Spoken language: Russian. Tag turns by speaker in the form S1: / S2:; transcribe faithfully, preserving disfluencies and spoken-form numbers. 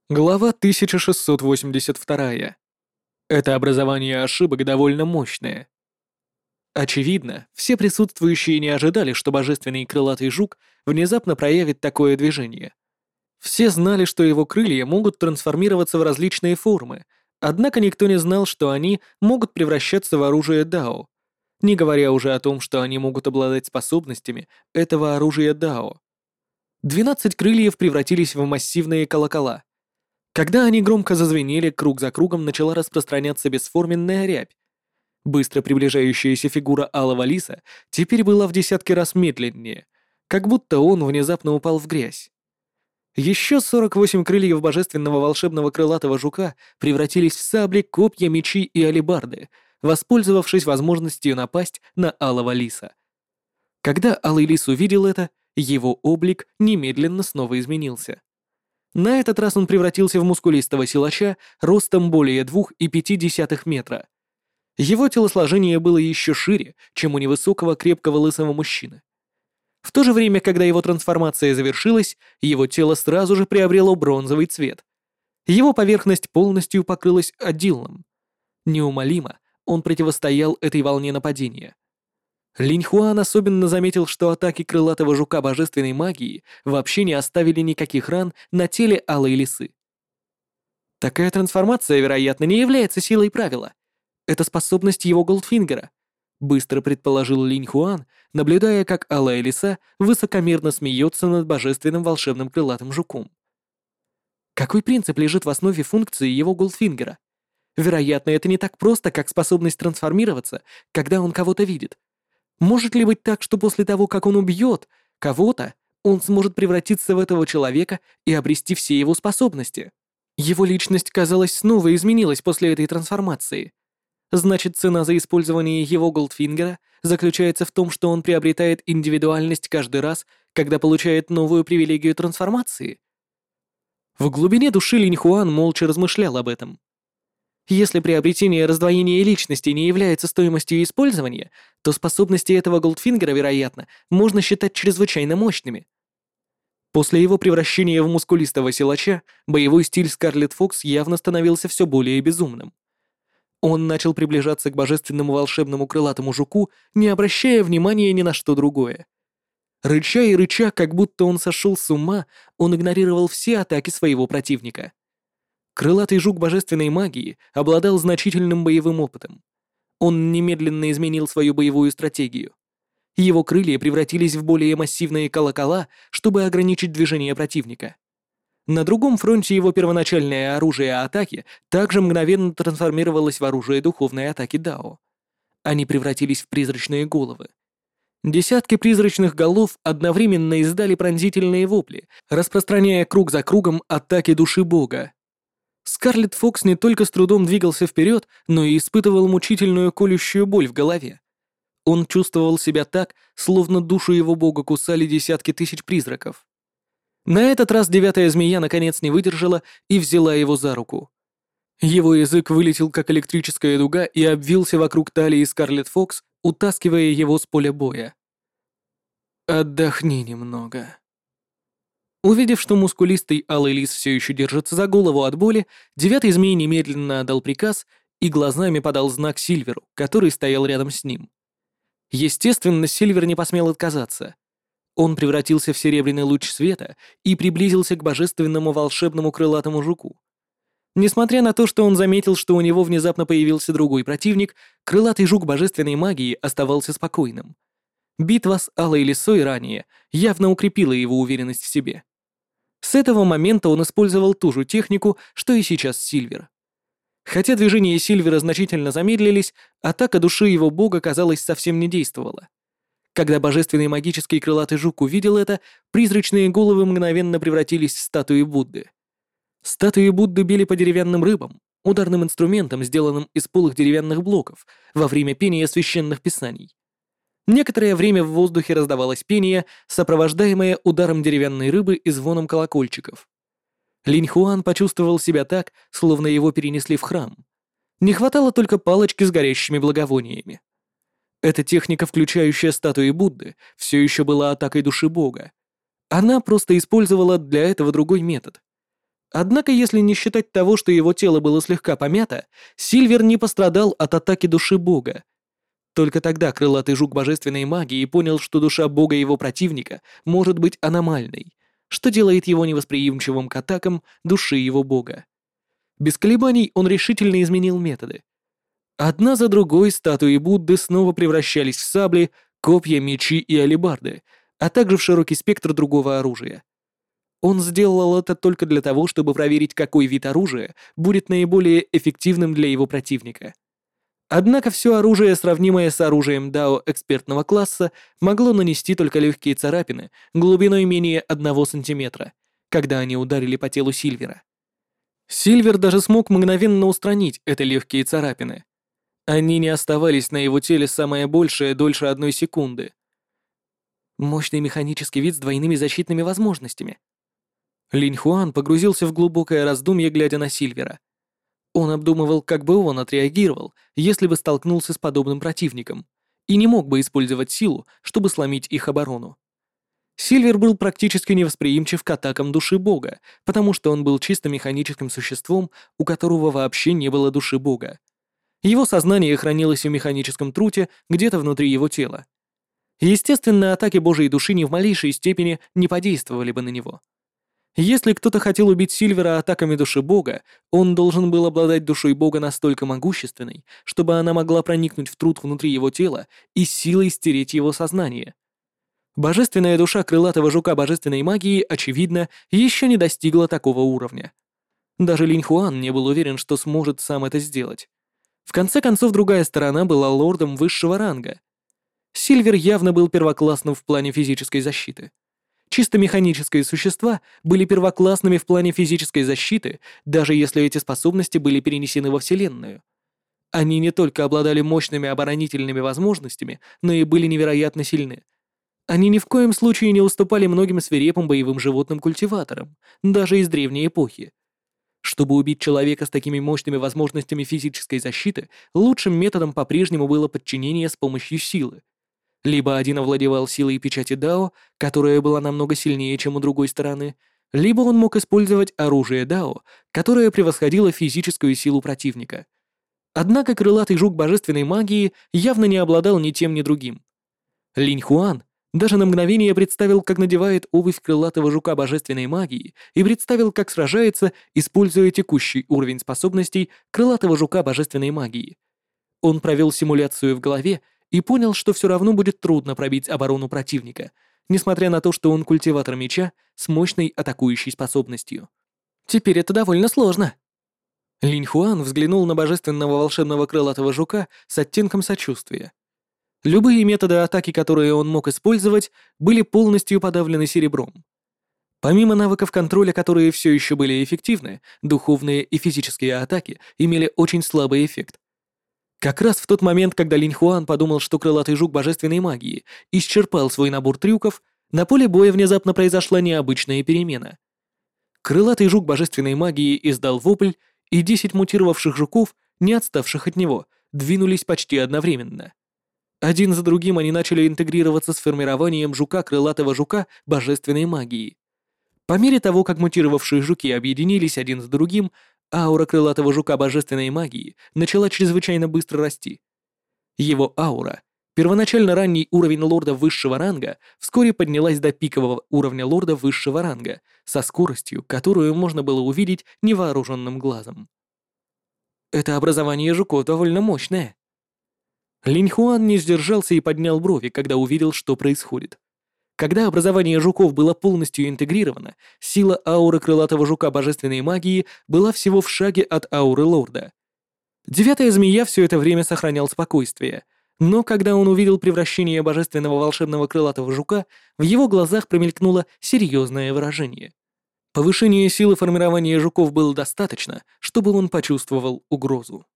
S1: Глава тысяча шестьсот восемьдесят два. Это образование ошибок довольно мощное. Очевидно, все присутствующие не ожидали, что божественный крылатый жук внезапно проявит такое движение. Все знали, что его крылья могут трансформироваться в различные формы, однако никто не знал, что они могут превращаться в оружие Дао, не говоря уже о том, что они могут обладать способностями этого оружия Дао. Двенадцать крыльев превратились в массивные колокола. Когда они громко зазвенели, круг за кругом начала распространяться бесформенная рябь. Быстро приближающаяся фигура алого лиса теперь была в десятки раз медленнее, как будто он внезапно упал в грязь. Еще сорок восемь крыльев божественного волшебного крылатого жука превратились в сабли, копья, мечи и алебарды, воспользовавшись возможностью напасть на алого лиса. Когда алый лис увидел это, его облик немедленно снова изменился. На этот раз он превратился в мускулистого силача ростом более двух и пяти десятых метра. Его телосложение было еще шире, чем у невысокого крепкого лысого мужчины. В то же время, когда его трансформация завершилась, его тело сразу же приобрело бронзовый цвет. Его поверхность полностью покрылась отдилом. Неумолимо он противостоял этой волне нападения. Линь Хуан особенно заметил, что атаки крылатого жука божественной магии вообще не оставили никаких ран на теле алой лисы. Такая трансформация, вероятно, не является силой правила. Это способность его Голдфингера, быстро предположил Линь Хуан, наблюдая, как алая лиса высокомерно смеется над божественным волшебным крылатым жуком. Какой принцип лежит в основе функции его Голдфингера? Вероятно, это не так просто, как способность трансформироваться, когда он кого-то видит. Может ли быть так, что после того, как он убьет кого-то, он сможет превратиться в этого человека и обрести все его способности? Его личность, казалось, снова изменилась после этой трансформации. Значит, цена за использование его Голдфингера заключается в том, что он приобретает индивидуальность каждый раз, когда получает новую привилегию трансформации? В глубине души Линь Хуан молча размышлял об этом. Если приобретение раздвоения личности не является стоимостью использования, то способности этого Голдфингера, вероятно, можно считать чрезвычайно мощными. После его превращения в мускулистого силача, боевой стиль Скарлетт Фокс явно становился все более безумным. Он начал приближаться к божественному волшебному крылатому жуку, не обращая внимания ни на что другое. Рыча и рыча, как будто он сошел с ума, он игнорировал все атаки своего противника. Крылатый жук божественной магии обладал значительным боевым опытом. Он немедленно изменил свою боевую стратегию. Его крылья превратились в более массивные колокола, чтобы ограничить движение противника. На другом фронте его первоначальное оружие атаки также мгновенно трансформировалось в оружие духовной атаки Дао. Они превратились в призрачные головы. Десятки призрачных голов одновременно издали пронзительные вопли, распространяя круг за кругом атаки души бога. Скарлетт Фокс не только с трудом двигался вперед, но и испытывал мучительную колющую боль в голове. Он чувствовал себя так, словно душу его бога кусали десятки тысяч призраков. На этот раз девятая змея наконец не выдержала и взяла его за руку. Его язык вылетел как электрическая дуга и обвился вокруг талии Скарлетт Фокс, утаскивая его с поля боя. «Отдохни немного». Увидев, что мускулистый алый лис все еще держится за голову от боли, девятый змей немедленно отдал приказ и глазами подал знак Сильверу, который стоял рядом с ним. Естественно, Сильвер не посмел отказаться. Он превратился в серебряный луч света и приблизился к божественному волшебному крылатому жуку. Несмотря на то, что он заметил, что у него внезапно появился другой противник, крылатый жук божественной магии оставался спокойным. Битва с алой лисой ранее явно укрепила его уверенность в себе. С этого момента он использовал ту же технику, что и сейчас Сильвер. Хотя движения Сильвера значительно замедлились, атака души его бога, казалось, совсем не действовала. Когда божественный магический крылатый жук увидел это, призрачные головы мгновенно превратились в статуи Будды. Статуи Будды били по деревянным рыбам, ударным инструментом, сделанным из полых деревянных блоков, во время пения священных писаний. Некоторое время в воздухе раздавалось пение, сопровождаемое ударом деревянной рыбы и звоном колокольчиков. Линь Хуан почувствовал себя так, словно его перенесли в храм. Не хватало только палочки с горящими благовониями. Эта техника, включающая статуи Будды, все еще была атакой души бога. Она просто использовала для этого другой метод. Однако, если не считать того, что его тело было слегка помято, Сильвер не пострадал от атаки души бога. Только тогда крылатый жук божественной магии понял, что душа бога его противника может быть аномальной, что делает его невосприимчивым к атакам души его бога. Без колебаний он решительно изменил методы. Одна за другой статуи Будды снова превращались в сабли, копья, мечи и алебарды, а также в широкий спектр другого оружия. Он сделал это только для того, чтобы проверить, какой вид оружия будет наиболее эффективным для его противника. Однако все оружие, сравнимое с оружием Дао экспертного класса, могло нанести только легкие царапины глубиной менее одного сантиметра, когда они ударили по телу Сильвера. Сильвер даже смог мгновенно устранить эти легкие царапины. Они не оставались на его теле самое большее дольше одной секунды. Мощный механический вид с двойными защитными возможностями. Линь Хуан погрузился в глубокое раздумье, глядя на Сильвера. Он обдумывал, как бы он отреагировал, если бы столкнулся с подобным противником, и не мог бы использовать силу, чтобы сломить их оборону. Сильвер был практически невосприимчив к атакам души бога, потому что он был чисто механическим существом, у которого вообще не было души бога. Его сознание хранилось в механическом труте где-то внутри его тела. Естественно, атаки божьей души ни в малейшей степени не подействовали бы на него. Если кто-то хотел убить Сильвера атаками души бога, он должен был обладать душой бога настолько могущественной, чтобы она могла проникнуть в труд внутри его тела и силой стереть его сознание. Божественная душа крылатого жука божественной магии, очевидно, еще не достигла такого уровня. Даже Линь Хуан не был уверен, что сможет сам это сделать. В конце концов, другая сторона была лордом высшего ранга. Сильвер явно был первоклассным в плане физической защиты. Чисто механические существа были первоклассными в плане физической защиты, даже если эти способности были перенесены во Вселенную. Они не только обладали мощными оборонительными возможностями, но и были невероятно сильны. Они ни в коем случае не уступали многим свирепым боевым животным-культиваторам, даже из древней эпохи. Чтобы убить человека с такими мощными возможностями физической защиты, лучшим методом по-прежнему было подчинение с помощью силы. Либо один овладевал силой печати Дао, которая была намного сильнее, чем у другой стороны, либо он мог использовать оружие Дао, которое превосходило физическую силу противника. Однако крылатый жук божественной магии явно не обладал ни тем, ни другим. Линь Хуан даже на мгновение представил, как надевает обувь крылатого жука божественной магии, и представил, как сражается, используя текущий уровень способностей крылатого жука божественной магии. Он провел симуляцию в голове и понял, что все равно будет трудно пробить оборону противника, несмотря на то, что он культиватор меча с мощной атакующей способностью. Теперь это довольно сложно. Линь Хуан взглянул на божественного волшебного крылатого жука с оттенком сочувствия. Любые методы атаки, которые он мог использовать, были полностью подавлены серебром. Помимо навыков контроля, которые все еще были эффективны, духовные и физические атаки имели очень слабый эффект. Как раз в тот момент, когда Линь Хуан подумал, что крылатый жук божественной магии исчерпал свой набор трюков, на поле боя внезапно произошла необычная перемена. Крылатый жук божественной магии издал вопль, и десять мутировавших жуков, не отставших от него, двинулись почти одновременно. Один за другим они начали интегрироваться с формированием жука крылатого жука божественной магии. По мере того, как мутировавшие жуки объединились один с другим, аура крылатого жука божественной магии начала чрезвычайно быстро расти. Его аура, первоначально ранний уровень лорда высшего ранга, вскоре поднялась до пикового уровня лорда высшего ранга, со скоростью, которую можно было увидеть невооруженным глазом. Это образование жуков довольно мощное. Линь Хуан не сдержался и поднял брови, когда увидел, что происходит. Когда образование жуков было полностью интегрировано, сила ауры крылатого жука божественной магии была всего в шаге от ауры лорда. Девятая змея все это время сохранял спокойствие, но когда он увидел превращение божественного волшебного крылатого жука, в его глазах промелькнуло серьезное выражение. Повышение силы формирования жуков было достаточно, чтобы он почувствовал угрозу.